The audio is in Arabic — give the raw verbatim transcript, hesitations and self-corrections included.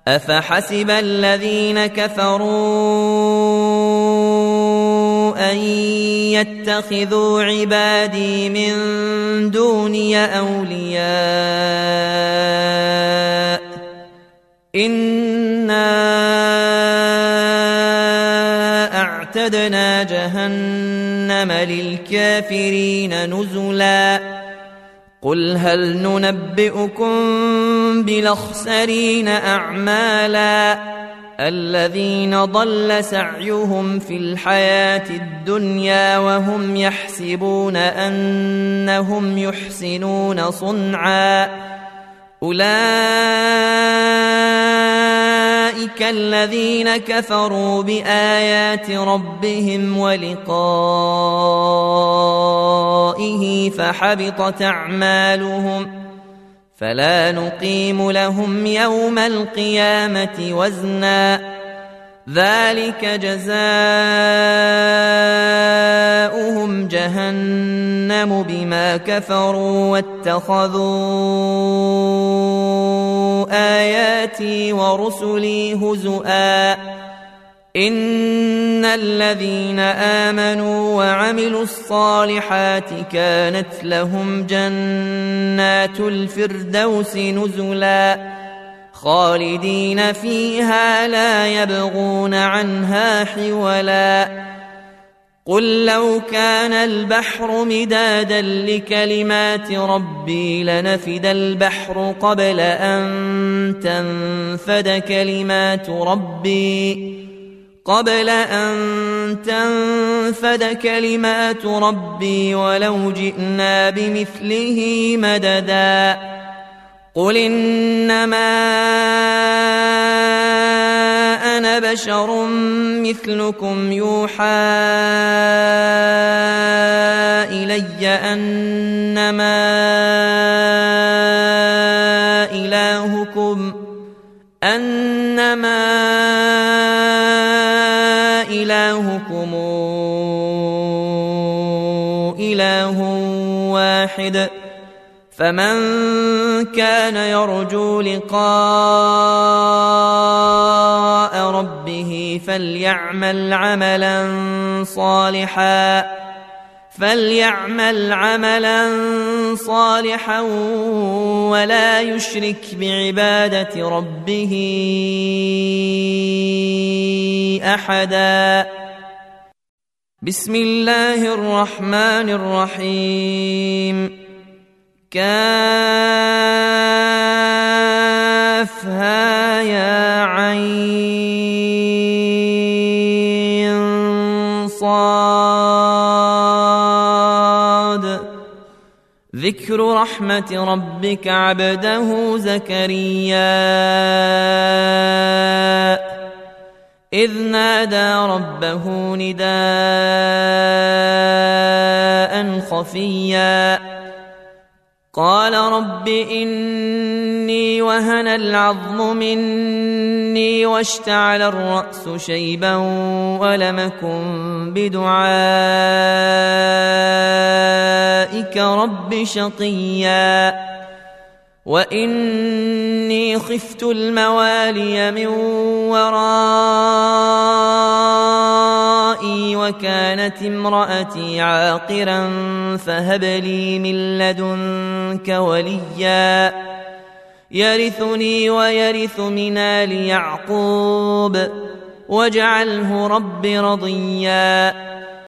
أفحسب الذين كفروا أن يتخذوا عبادي من دوني أولياء إنا أعتدنا جهنم للكافرين نزلا قل هل ننبئكم بالأخسرين أعمالا الذين ضل سعيهم في الحياة الدنيا وهم يحسبون أنهم يحسنون صنعا أولئك الذين كفروا بآيات ربهم ولقائه فحبطت أعمالهم فلا نقيم لهم يوم القيامة وزنا ذلك جزاؤهم جهنم بما كفروا واتخذوا آياتي ورسلي هزؤا إن الذين آمنوا وعملوا الصالحات كانت لهم جنات الفردوس نزلا خالدين فيها لا يبغون عنها حولا قل لو كان البحر مدادا لكلمات ربي لنفد البحر قبل أن تنفد كلمات ربي قبل أن تنفد كلمات ربي ولو جئنا بمثله مددا قل إنما أنا بشر مثلكم يوحى إلي أنما إلهكم أنما إلهكم إله واحد فمن كان يرجو لقاء ربه فليعمل عملا صالحا فليعمل عملا صالحا ولا يشرك بعبادة ربه أحدا بسم الله الرحمن الرحيم كافها يا عين صاد ذكر رحمة ربك عبده زكريا إذ نادى ربه نداء خفيا قال رب إني وهن العظم مني واشتعل الرأس شيبا ولم أكن بدعائك رب شقيا وإني خفت الموالي من ورائي وكانت امرأتي عاقرا فهب لي من لدنك وليا يرثني ويرث من آل يعقوب واجعله رب رضيا